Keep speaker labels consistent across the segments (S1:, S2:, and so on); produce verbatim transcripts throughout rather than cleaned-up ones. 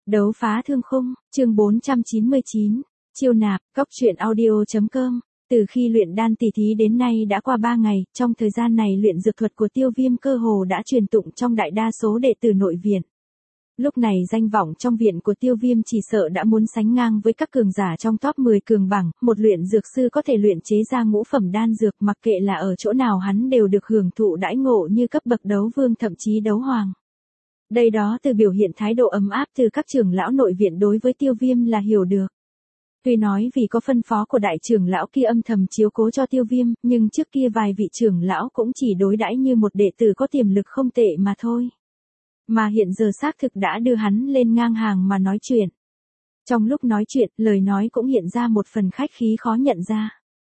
S1: Đấu phá thương khung, chương bốn trăm chín mươi chín, chiêu nạp, cóc truyện audio.com. Từ khi luyện đan tỷ thí đến nay đã qua ba ngày, trong thời gian này luyện dược thuật của Tiêu Viêm cơ hồ đã truyền tụng trong đại đa số đệ tử nội viện. Lúc này danh vọng trong viện của Tiêu Viêm chỉ sợ đã muốn sánh ngang với các cường giả trong top mười cường bảng, một luyện dược sư có thể luyện chế ra ngũ phẩm đan dược, mặc kệ là ở chỗ nào hắn đều được hưởng thụ đãi ngộ như cấp bậc đấu vương thậm chí đấu hoàng. Đây đó từ biểu hiện thái độ ấm áp từ các trưởng lão nội viện đối với Tiêu Viêm là hiểu được. Tuy nói vì có phân phó của đại trưởng lão kia âm thầm chiếu cố cho Tiêu Viêm, nhưng trước kia vài vị trưởng lão cũng chỉ đối đãi như một đệ tử có tiềm lực không tệ mà thôi. Mà hiện giờ xác thực đã đưa hắn lên ngang hàng mà nói chuyện. Trong lúc nói chuyện, lời nói cũng hiện ra một phần khách khí khó nhận ra.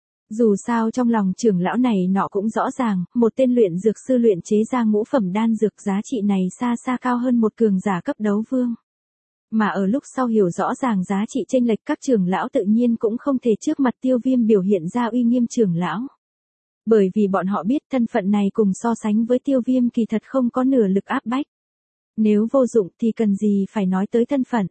S1: Dù sao trong lòng trưởng lão này nọ cũng rõ ràng, một tên luyện dược sư luyện chế ra ngũ phẩm đan dược giá trị này xa xa cao hơn một cường giả cấp đấu vương. Mà ở lúc sau hiểu rõ ràng giá trị chênh lệch, các trưởng lão tự nhiên cũng không thể trước mặt Tiêu Viêm biểu hiện ra uy nghiêm trưởng lão. Bởi vì bọn họ biết thân phận này cùng so sánh với Tiêu Viêm kỳ thật không có nửa lực áp bách. Nếu vô dụng thì cần gì phải nói tới thân phận.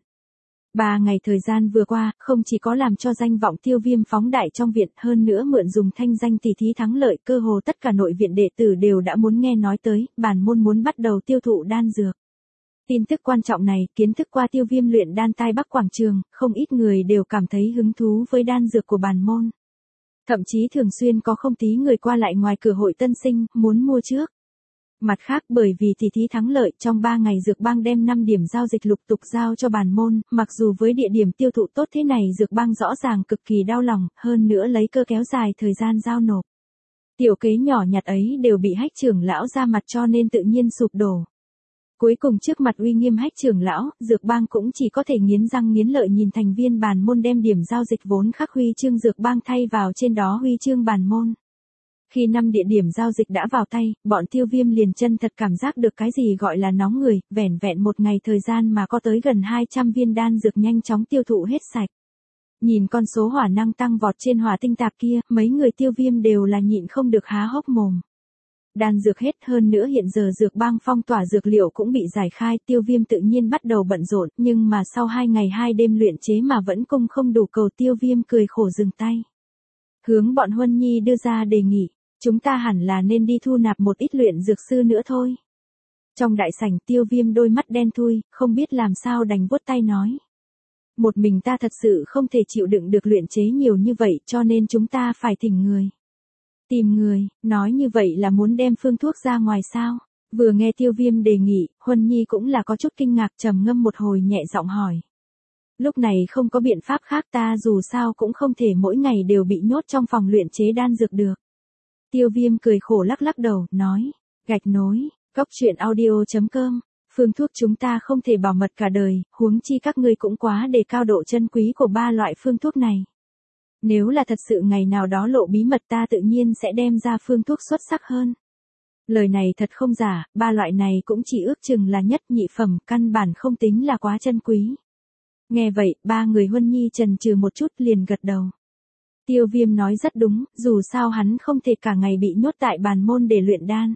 S1: Ba ngày thời gian vừa qua, không chỉ có làm cho danh vọng Tiêu Viêm phóng đại trong viện, hơn nữa mượn dùng thanh danh tỷ thí thắng lợi, cơ hồ tất cả nội viện đệ tử đều đã muốn nghe nói tới, bản môn muốn bắt đầu tiêu thụ đan dược. Tin tức quan trọng này, kiến thức qua Tiêu Viêm luyện đan tai Bắc Quảng Trường, không ít người đều cảm thấy hứng thú với đan dược của bản môn. Thậm chí thường xuyên có không tí người qua lại ngoài cửa hội tân sinh, muốn mua trước. Mặt khác, bởi vì tỷ thí thắng lợi, trong ba ngày Dược Bang đem năm điểm giao dịch lục tục giao cho bản môn, mặc dù với địa điểm tiêu thụ tốt thế này Dược Bang rõ ràng cực kỳ đau lòng, hơn nữa lấy cơ kéo dài thời gian giao nộp. Tiểu kế nhỏ nhặt ấy đều bị Hách trưởng lão ra mặt cho nên tự nhiên sụp đổ. Cuối cùng trước mặt uy nghiêm Hách trưởng lão, Dược Bang cũng chỉ có thể nghiến răng nghiến lợi nhìn thành viên bản môn đem điểm giao dịch vốn khắc huy chương Dược Bang thay vào trên đó huy chương bản môn. Khi năm địa điểm giao dịch đã vào tay, bọn Tiêu Viêm liền chân thật cảm giác được cái gì gọi là nóng người, vẻn vẹn một ngày thời gian mà có tới gần hai trăm viên đan dược nhanh chóng tiêu thụ hết sạch. Nhìn con số hỏa năng tăng vọt trên hỏa tinh tạp kia, mấy người Tiêu Viêm đều là nhịn không được há hốc mồm. Đan dược hết, hơn nữa hiện giờ Dược Bang phong tỏa dược liệu cũng bị giải khai, Tiêu Viêm tự nhiên bắt đầu bận rộn, nhưng mà sau hai ngày hai đêm luyện chế mà vẫn cung không đủ cầu, Tiêu Viêm cười khổ dừng tay. Hướng bọn Huân Nhi đưa ra đề nghị. Chúng ta hẳn là nên đi thu nạp một ít luyện dược sư nữa thôi. Trong đại sảnh Tiêu Viêm đôi mắt đen thui, không biết làm sao đành vuốt tay nói. Một mình ta thật sự không thể chịu đựng được luyện chế nhiều như vậy cho nên chúng ta phải thỉnh người. Tìm người, nói như vậy là muốn đem phương thuốc ra ngoài sao? Vừa nghe Tiêu Viêm đề nghị, Huân Nhi cũng là có chút kinh ngạc, trầm ngâm một hồi nhẹ giọng hỏi. Lúc này không có biện pháp khác, ta dù sao cũng không thể mỗi ngày đều bị nhốt trong phòng luyện chế đan dược được. Tiêu Viêm cười khổ lắc lắc đầu, nói, gạch nối, cóc truyện audio.com, phương thuốc chúng ta không thể bảo mật cả đời, huống chi các ngươi cũng quá đề cao độ chân quý của ba loại phương thuốc này. Nếu là thật sự ngày nào đó lộ bí mật ta tự nhiên sẽ đem ra phương thuốc xuất sắc hơn. Lời này thật không giả, ba loại này cũng chỉ ước chừng là nhất nhị phẩm, căn bản không tính là quá chân quý. Nghe vậy, ba người Huân Nhi chần chừ một chút liền gật đầu. Tiêu Viêm nói rất đúng, dù sao hắn không thể cả ngày bị nhốt tại bản môn để luyện đan.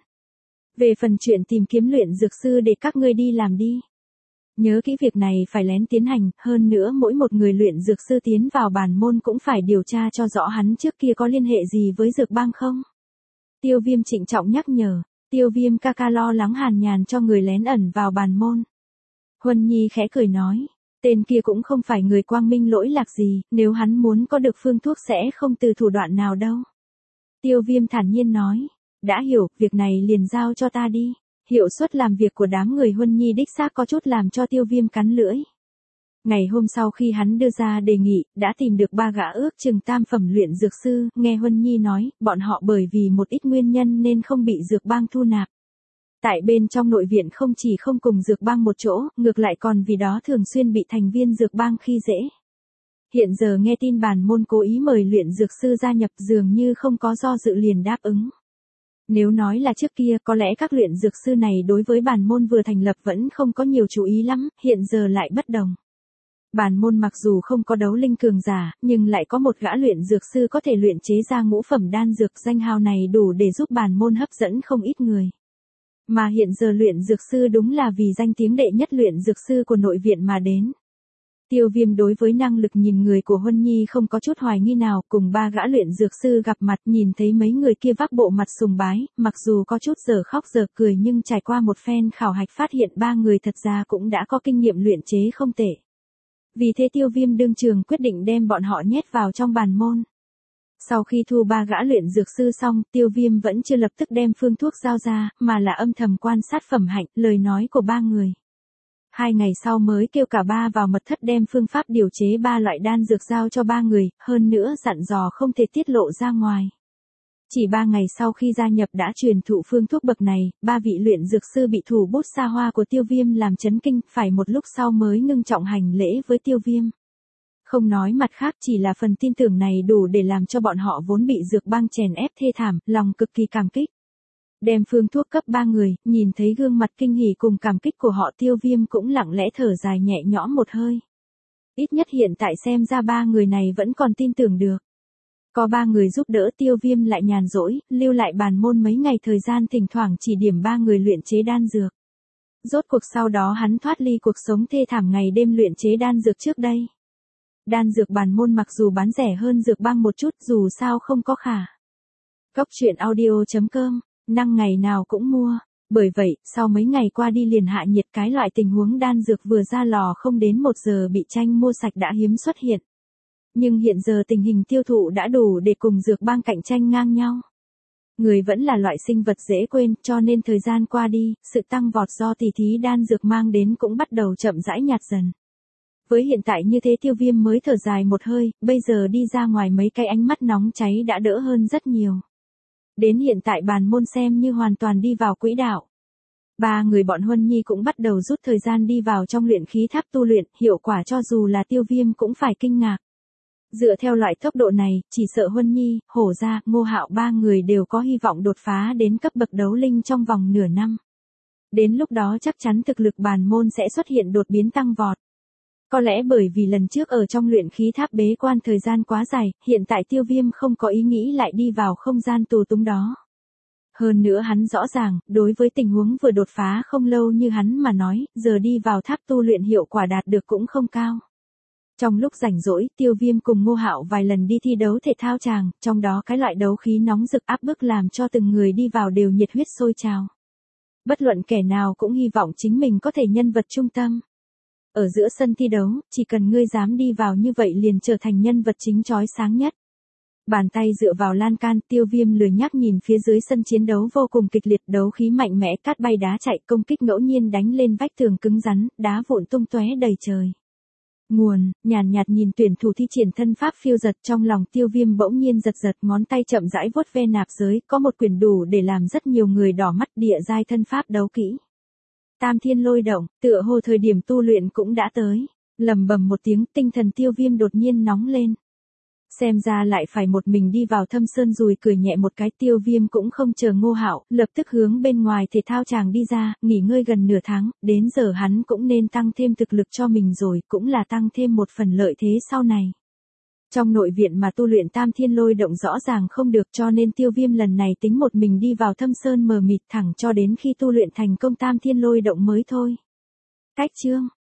S1: Về phần chuyện tìm kiếm luyện dược sư để các ngươi đi làm đi. Nhớ kỹ việc này phải lén tiến hành, hơn nữa mỗi một người luyện dược sư tiến vào bản môn cũng phải điều tra cho rõ hắn trước kia có liên hệ gì với Dược Bang không. Tiêu Viêm trịnh trọng nhắc nhở, Tiêu Viêm ca ca lo lắng hàn nhàn cho người lén ẩn vào bản môn. Huân Nhi khẽ cười nói. Tên kia cũng không phải người quang minh lỗi lạc gì, nếu hắn muốn có được phương thuốc sẽ không từ thủ đoạn nào đâu. Tiêu Viêm thản nhiên nói, đã hiểu, việc này liền giao cho ta đi. Hiệu suất làm việc của đám người Huân Nhi đích xác có chút làm cho Tiêu Viêm cắn lưỡi. Ngày hôm sau khi hắn đưa ra đề nghị, đã tìm được ba gã ước chừng tam phẩm luyện dược sư, nghe Huân Nhi nói, bọn họ bởi vì một ít nguyên nhân nên không bị Dược Bang thu nạp. Tại bên trong nội viện không chỉ không cùng Dược Bang một chỗ, ngược lại còn vì đó thường xuyên bị thành viên Dược Bang khi dễ. Hiện giờ nghe tin bản môn cố ý mời luyện dược sư gia nhập dường như không có do dự liền đáp ứng. Nếu nói là trước kia có lẽ các luyện dược sư này đối với bản môn vừa thành lập vẫn không có nhiều chú ý lắm, hiện giờ lại bất đồng. Bản môn mặc dù không có đấu linh cường giả, nhưng lại có một gã luyện dược sư có thể luyện chế ra ngũ phẩm đan dược, danh hào này đủ để giúp bản môn hấp dẫn không ít người. Mà hiện giờ luyện dược sư đúng là vì danh tiếng đệ nhất luyện dược sư của nội viện mà đến. Tiêu Viêm đối với năng lực nhìn người của Huân Nhi không có chút hoài nghi nào, cùng ba gã luyện dược sư gặp mặt nhìn thấy mấy người kia vác bộ mặt sùng bái, mặc dù có chút giờ khóc giờ cười nhưng trải qua một phen khảo hạch phát hiện ba người thật ra cũng đã có kinh nghiệm luyện chế không tệ. Vì thế Tiêu Viêm đương trường quyết định đem bọn họ nhét vào trong bàn môn. Sau khi thu ba gã luyện dược sư xong, Tiêu Viêm vẫn chưa lập tức đem phương thuốc giao ra, mà là âm thầm quan sát phẩm hạnh, lời nói của ba người. Hai ngày sau mới kêu cả ba vào mật thất đem phương pháp điều chế ba loại đan dược giao cho ba người, hơn nữa dặn dò không thể tiết lộ ra ngoài. Chỉ ba ngày sau khi gia nhập đã truyền thụ phương thuốc bậc này, ba vị luyện dược sư bị thủ bút xa hoa của Tiêu Viêm làm chấn kinh, phải một lúc sau mới ngưng trọng hành lễ với Tiêu Viêm. Không nói mặt khác, chỉ là phần tin tưởng này đủ để làm cho bọn họ vốn bị dược băng chèn ép thê thảm, lòng cực kỳ cảm kích. Đem phương thuốc cấp ba người, nhìn thấy gương mặt kinh hỉ cùng cảm kích của họ, Tiêu Viêm cũng lặng lẽ thở dài nhẹ nhõm một hơi. Ít nhất hiện tại xem ra ba người này vẫn còn tin tưởng được. Có ba người giúp đỡ, Tiêu Viêm lại nhàn rỗi, lưu lại bàn môn mấy ngày thời gian thỉnh thoảng chỉ điểm ba người luyện chế đan dược. Rốt cuộc sau đó hắn thoát ly cuộc sống thê thảm ngày đêm luyện chế đan dược trước đây. Đan dược bàn môn mặc dù bán rẻ hơn dược băng một chút, dù sao không có khả. Cốc truyện audio chấm com, năng ngày nào cũng mua. Bởi vậy, sau mấy ngày qua đi liền hạ nhiệt, cái loại tình huống đan dược vừa ra lò không đến một giờ bị tranh mua sạch đã hiếm xuất hiện. Nhưng hiện giờ tình hình tiêu thụ đã đủ để cùng dược băng cạnh tranh ngang nhau. Người vẫn là loại sinh vật dễ quên, cho nên thời gian qua đi, sự tăng vọt do tỷ thí đan dược mang đến cũng bắt đầu chậm rãi nhạt dần. Với hiện tại như thế Tiêu Viêm mới thở dài một hơi, bây giờ đi ra ngoài mấy cái ánh mắt nóng cháy đã đỡ hơn rất nhiều. Đến hiện tại bàn môn xem như hoàn toàn đi vào quỹ đạo. Ba người bọn Huân Nhi cũng bắt đầu rút thời gian đi vào trong luyện khí tháp tu luyện, hiệu quả cho dù là Tiêu Viêm cũng phải kinh ngạc. Dựa theo loại tốc độ này, chỉ sợ Huân Nhi, Hổ Gia, Ngô Hạo ba người đều có hy vọng đột phá đến cấp bậc đấu linh trong vòng nửa năm. Đến lúc đó chắc chắn thực lực bàn môn sẽ xuất hiện đột biến tăng vọt. Có lẽ bởi vì lần trước ở trong luyện khí tháp bế quan thời gian quá dài, hiện tại Tiêu Viêm không có ý nghĩ lại đi vào không gian tù túng đó. Hơn nữa hắn rõ ràng, đối với tình huống vừa đột phá không lâu như hắn mà nói, giờ đi vào tháp tu luyện hiệu quả đạt được cũng không cao. Trong lúc rảnh rỗi, Tiêu Viêm cùng Ngô Hạo vài lần đi thi đấu thể thao tràng, trong đó cái loại đấu khí nóng rực áp bức làm cho từng người đi vào đều nhiệt huyết sôi trào. Bất luận kẻ nào cũng hy vọng chính mình có thể nhân vật trung tâm. Ở giữa sân thi đấu, chỉ cần ngươi dám đi vào như vậy liền trở thành nhân vật chính chói sáng nhất. Bàn tay dựa vào lan can, Tiêu Viêm lười nhác nhìn phía dưới sân chiến đấu vô cùng kịch liệt, đấu khí mạnh mẽ, cát bay đá chạy, công kích ngẫu nhiên đánh lên vách tường cứng rắn, đá vụn tung tóe đầy trời. Nguồn, nhàn nhạt nhìn tuyển thủ thi triển thân pháp phiêu giật, trong lòng Tiêu Viêm bỗng nhiên giật giật, ngón tay chậm rãi vuốt ve nạp giới, có một quyển đủ để làm rất nhiều người đỏ mắt, địa giai thân pháp đấu kỹ. Tam thiên lôi động, tựa hồ thời điểm tu luyện cũng đã tới. Lầm bầm một tiếng, tinh thần Tiêu Viêm đột nhiên nóng lên. Xem ra lại phải một mình đi vào thâm sơn, rùi cười nhẹ một cái. Tiêu Viêm cũng không chờ Ngô Hạo, lập tức hướng bên ngoài thể thao tràng đi ra, nghỉ ngơi gần nửa tháng, đến giờ hắn cũng nên tăng thêm thực lực cho mình rồi, cũng là tăng thêm một phần lợi thế sau này. Trong nội viện mà tu luyện tam thiên lôi động rõ ràng không được, cho nên Tiêu Viêm lần này tính một mình đi vào thâm sơn mờ mịt thẳng cho đến khi tu luyện thành công tam thiên lôi động mới thôi. Cách chương